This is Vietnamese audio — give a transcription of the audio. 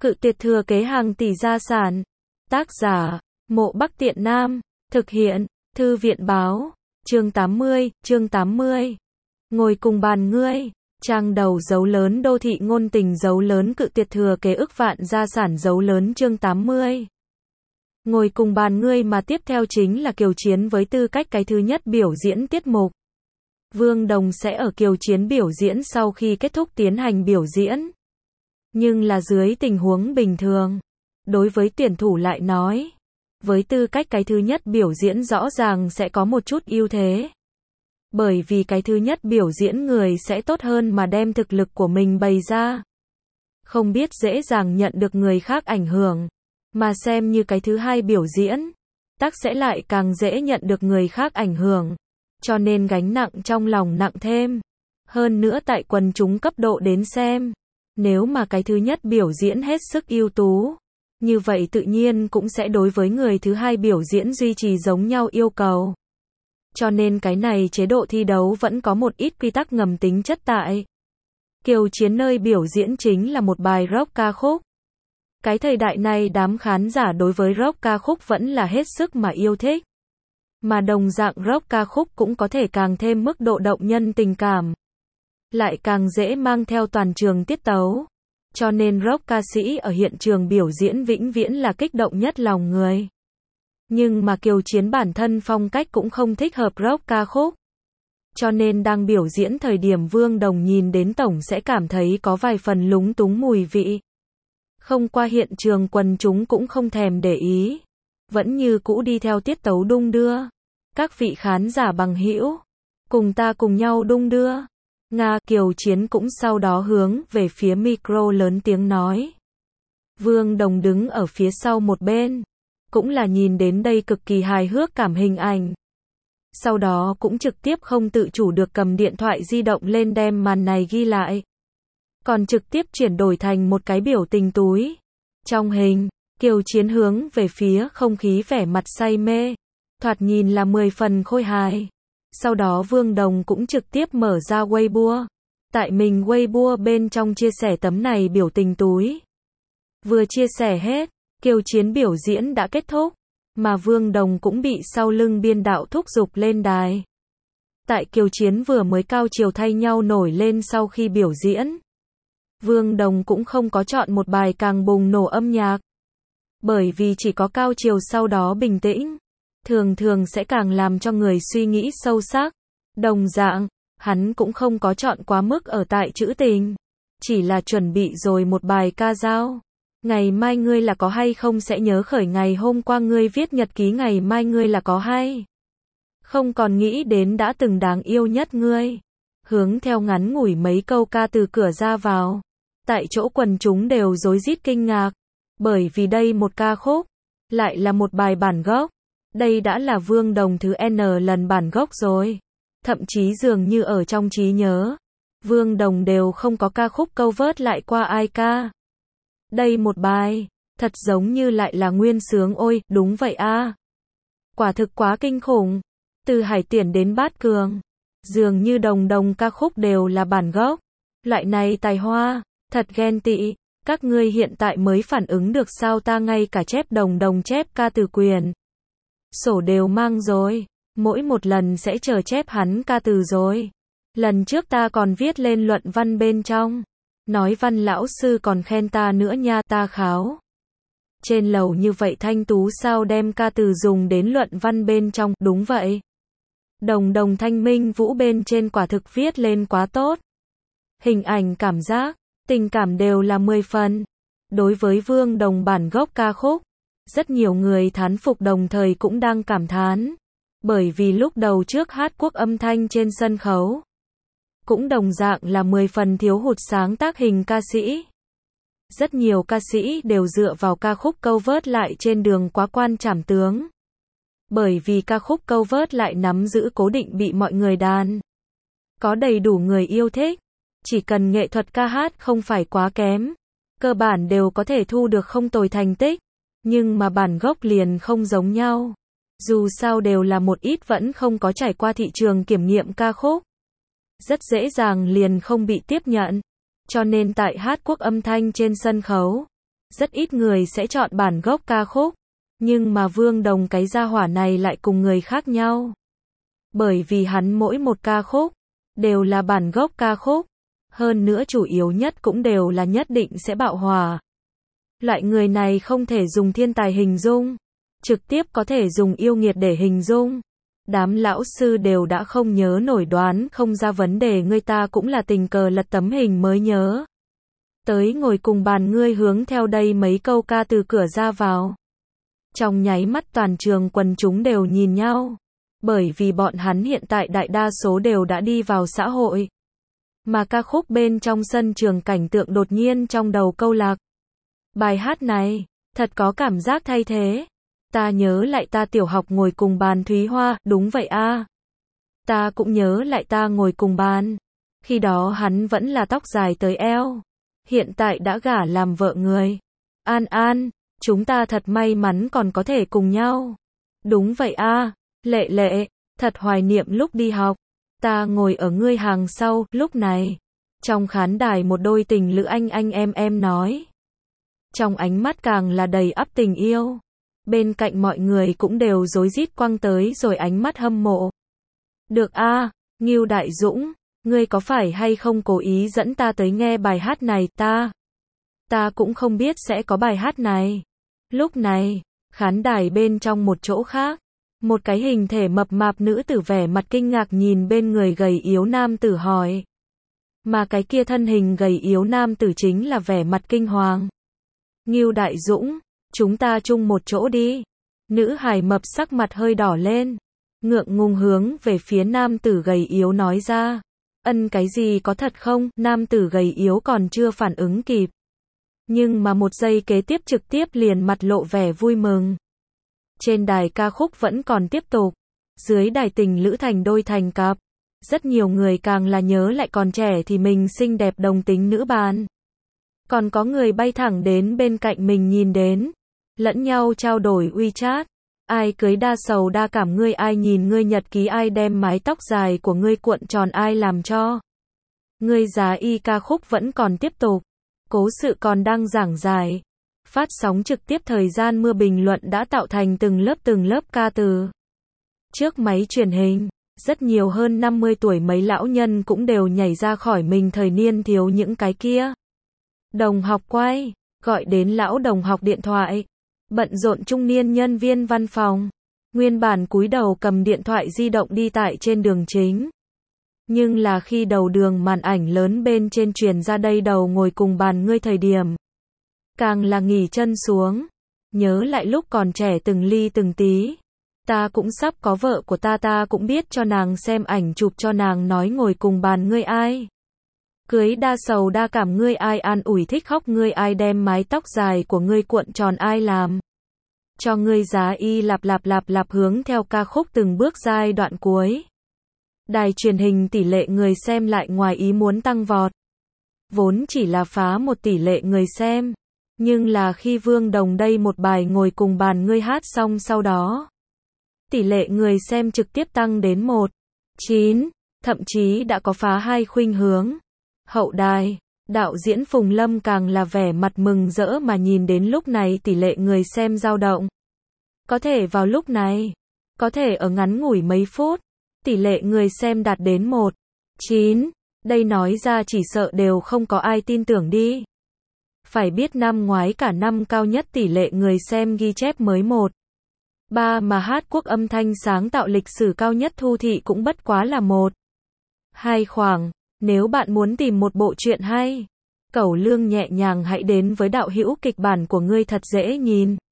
Cự tuyệt thừa kế hàng tỷ gia sản. Tác giả, Mộ Bắc Tiện Nam. Thực hiện, Thư viện báo. Chương 80. Ngồi cùng bàn ngươi. Trang đầu dấu lớn đô thị ngôn tình dấu lớn cự tuyệt thừa kế ức vạn gia sản dấu lớn chương 80. Ngồi cùng bàn ngươi mà tiếp theo chính là Kiều Chiến với tư cách cái thứ nhất biểu diễn tiết mục. Vương Đồng sẽ ở Kiều Chiến biểu diễn sau khi kết thúc tiến hành biểu diễn. Nhưng là dưới tình huống bình thường. Đối với tuyển thủ lại nói, với tư cách cái thứ nhất biểu diễn rõ ràng sẽ có một chút ưu thế. Bởi vì cái thứ nhất biểu diễn người sẽ tốt hơn mà đem thực lực của mình bày ra. Không biết dễ dàng nhận được người khác ảnh hưởng, mà xem như cái thứ hai biểu diễn, tác sẽ lại càng dễ nhận được người khác ảnh hưởng. Cho nên gánh nặng trong lòng nặng thêm. Hơn nữa tại quần chúng cấp độ đến xem, nếu mà cái thứ nhất biểu diễn hết sức ưu tú, như vậy tự nhiên cũng sẽ đối với người thứ hai biểu diễn duy trì giống nhau yêu cầu. Cho nên cái này chế độ thi đấu vẫn có một ít quy tắc ngầm tính chất tại. Kiều Chiến nơi biểu diễn chính là một bài rock ca khúc. Cái thời đại này đám khán giả đối với rock ca khúc vẫn là hết sức mà yêu thích. Mà đồng dạng rock ca khúc cũng có thể càng thêm mức độ động nhân tình cảm. Lại càng dễ mang theo toàn trường tiết tấu. Cho nên rock ca sĩ ở hiện trường biểu diễn vĩnh viễn là kích động nhất lòng người. Nhưng mà Kiều Chiến bản thân phong cách cũng không thích hợp rock ca khúc. Cho nên đang biểu diễn thời điểm Vương Đồng nhìn đến tổng sẽ cảm thấy có vài phần lúng túng mùi vị. Không qua hiện trường quần chúng cũng không thèm để ý. Vẫn như cũ đi theo tiết tấu đung đưa. Các vị khán giả bằng hữu, cùng ta cùng nhau đung đưa. Kiều Chiến cũng sau đó hướng về phía micro lớn tiếng nói. Vương Đồng đứng ở phía sau một bên, cũng là nhìn đến đây cực kỳ hài hước cảm hình ảnh. Sau đó cũng trực tiếp không tự chủ được cầm điện thoại di động lên đem màn này ghi lại. Còn trực tiếp chuyển đổi thành một cái biểu tình túi. Trong hình, Kiều Chiến hướng về phía không khí vẻ mặt say mê. Thoạt nhìn là 10 phần khôi hài. Sau đó Vương Đồng cũng trực tiếp mở ra Weibo. Tại mình Weibo bên trong chia sẻ tấm này biểu tình túi. Vừa chia sẻ hết, Kiều Chiến biểu diễn đã kết thúc. Mà Vương Đồng cũng bị sau lưng biên đạo thúc giục lên đài. Tại Kiều Chiến vừa mới cao chiều thay nhau nổi lên sau khi biểu diễn. Vương Đồng cũng không có chọn một bài càng bùng nổ âm nhạc. Bởi vì chỉ có cao chiều sau đó bình tĩnh. Thường sẽ càng làm cho người suy nghĩ sâu sắc. Đồng dạng, hắn cũng không có chọn quá mức ở tại trữ tình. Chỉ là chuẩn bị rồi một bài ca dao. Ngày mai ngươi là có hay không sẽ nhớ khởi ngày hôm qua ngươi viết nhật ký ngày mai ngươi là có hay. Không còn nghĩ đến đã từng đáng yêu nhất ngươi. Hướng theo ngắn ngủi mấy câu ca từ cửa ra vào. Tại chỗ quần chúng đều rối rít kinh ngạc. Bởi vì đây một ca khúc, lại là một bài bản gốc. Đây đã là Vương Đồng thứ N lần bản gốc rồi. Thậm chí dường như ở trong trí nhớ, Vương Đồng đều không có ca khúc cover lại qua ai ca. Đây một bài, thật giống như lại là nguyên sướng ôi, đúng vậy a. Quả thực quá kinh khủng. Từ Hải Tiển đến Bát Cường, dường như đồng ca khúc đều là bản gốc. Loại này tài hoa, thật ghen tị. Các ngươi hiện tại mới phản ứng được sao ta ngay cả chép đồng chép ca từ quyền. Sổ đều mang rồi. Mỗi một lần sẽ chờ chép hắn ca từ rồi. Lần trước ta còn viết lên luận văn bên trong. Nói văn lão sư còn khen ta nữa nha ta kháo. Trên lầu như vậy thanh tú sao đem ca từ dùng đến luận văn bên trong, đúng vậy. Đồng thanh minh vũ bên trên quả thực viết lên quá tốt. Hình ảnh cảm giác, tình cảm đều là 10 phần. Đối với Vương Đồng bản gốc ca khúc, rất nhiều người thán phục đồng thời cũng đang cảm thán. Bởi vì lúc đầu trước hát quốc âm thanh trên sân khấu, cũng đồng dạng là 10 phần thiếu hụt sáng tác hình ca sĩ. Rất nhiều ca sĩ đều dựa vào ca khúc cover lại trên đường quá quan trảm tướng. Bởi vì ca khúc cover lại nắm giữ cố định bị mọi người đàn. Có đầy đủ người yêu thích. Chỉ cần nghệ thuật ca hát không phải quá kém. Cơ bản đều có thể thu được không tồi thành tích. Nhưng mà bản gốc liền không giống nhau. Dù sao đều là một ít vẫn không có trải qua thị trường kiểm nghiệm ca khúc. Rất dễ dàng liền không bị tiếp nhận. Cho nên tại hát quốc âm thanh trên sân khấu, rất ít người sẽ chọn bản gốc ca khúc. Nhưng mà Vương Đồng cái gia hỏa này lại cùng người khác nhau. Bởi vì hắn mỗi một ca khúc, đều là bản gốc ca khúc. Hơn nữa chủ yếu nhất cũng đều là nhất định sẽ bạo hỏa. Loại người này không thể dùng thiên tài hình dung, trực tiếp có thể dùng yêu nghiệt để hình dung. Đám lão sư đều đã không nhớ nổi, đoán không ra vấn đề, người ta cũng là tình cờ lật tấm hình mới nhớ. Tới ngồi cùng bàn ngươi hướng theo đây mấy câu ca từ cửa ra vào. Trong nháy mắt toàn trường quần chúng đều nhìn nhau. Bởi vì bọn hắn hiện tại đại đa số đều đã đi vào xã hội. Mà ca khúc bên trong sân trường cảnh tượng đột nhiên trong đầu câu lạc. Bài hát này, thật có cảm giác thay thế. Ta nhớ lại ta tiểu học ngồi cùng bàn Thúy Hoa, đúng vậy a. Ta cũng nhớ lại ta ngồi cùng bàn. Khi đó hắn vẫn là tóc dài tới eo. Hiện tại đã gả làm vợ người. An An, chúng ta thật may mắn còn có thể cùng nhau. Đúng vậy a, Lệ Lệ, thật hoài niệm lúc đi học. Ta ngồi ở ngươi hàng sau, lúc này. Trong khán đài một đôi tình lữ anh em nói. Trong ánh mắt càng là đầy ắp tình yêu. Bên cạnh mọi người cũng đều rối rít quăng tới rồi ánh mắt hâm mộ. Được a, Ngưu Đại Dũng, ngươi có phải hay không cố ý dẫn ta tới nghe bài hát này? Ta cũng không biết sẽ có bài hát này. Lúc này, khán đài bên trong một chỗ khác, một cái hình thể mập mạp nữ tử vẻ mặt kinh ngạc nhìn bên người gầy yếu nam tử hỏi. Mà cái kia thân hình gầy yếu nam tử chính là vẻ mặt kinh hoàng. Ngưu Đại Dũng, chúng ta chung một chỗ đi. Nữ hài mập sắc mặt hơi đỏ lên, ngượng ngùng hướng về phía nam tử gầy yếu nói ra. Cái gì có thật không? Nam tử gầy yếu còn chưa phản ứng kịp. Nhưng mà một giây kế tiếp trực tiếp liền mặt lộ vẻ vui mừng. Trên đài ca khúc vẫn còn tiếp tục. Dưới đài tình lữ thành đôi thành cặp. Rất nhiều người càng là nhớ lại còn trẻ thì mình xinh đẹp đồng tính nữ ban. Còn có người bay thẳng đến bên cạnh mình nhìn đến. Lẫn nhau trao đổi WeChat. Ai cưới đa sầu đa cảm ngươi, ai nhìn ngươi nhật ký, ai đem mái tóc dài của ngươi cuộn tròn, ai làm cho ngươi giá y. Ca khúc vẫn còn tiếp tục. Cố sự còn đang giảng giải. Phát sóng trực tiếp thời gian mưa bình luận đã tạo thành từng lớp ca từ. Trước máy truyền hình, rất nhiều hơn 50 tuổi mấy lão nhân cũng đều nhảy ra khỏi mình thời niên thiếu những cái kia. Đồng học quay, gọi đến lão đồng học điện thoại. Bận rộn trung niên nhân viên văn phòng. Nguyên bản cúi đầu cầm điện thoại di động đi tại trên đường chính. Nhưng là khi đầu đường màn ảnh lớn bên trên truyền ra đây đầu ngồi cùng bàn ngươi thời điểm. Càng là nghỉ chân xuống. Nhớ lại lúc còn trẻ từng ly từng tí. Ta cũng sắp có vợ của ta cũng biết cho nàng xem ảnh chụp, cho nàng nói ngồi cùng bàn ngươi ai. Cưới đa sầu đa cảm ngươi, ai an ủi thích khóc ngươi, ai đem mái tóc dài của ngươi cuộn tròn, ai làm cho ngươi giá y. Lặp hướng theo ca khúc từng bước giai đoạn cuối. Đài truyền hình tỷ lệ người xem lại ngoài ý muốn tăng vọt. Vốn chỉ là phá một tỷ lệ người xem. Nhưng là khi Vương Đồng đây một bài ngồi cùng bàn ngươi hát xong sau đó. Tỷ lệ người xem trực tiếp tăng đến 1.9, thậm chí đã có phá 2 khuynh hướng. Hậu đài, đạo diễn Phùng Lâm càng là vẻ mặt mừng rỡ mà nhìn đến lúc này tỷ lệ người xem dao động. Có thể vào lúc này, có thể ở ngắn ngủi mấy phút, tỷ lệ người xem đạt đến 1.9, đây nói ra chỉ sợ đều không có ai tin tưởng đi. Phải biết năm ngoái cả năm cao nhất tỷ lệ người xem ghi chép mới 1.3 mà hát quốc âm thanh sáng tạo lịch sử cao nhất thu thị cũng bất quá là 1.2 khoảng. Nếu bạn muốn tìm một bộ truyện hay, cẩu lương nhẹ nhàng, hãy đến với đạo hữu kịch bản của ngươi thật dễ nhìn.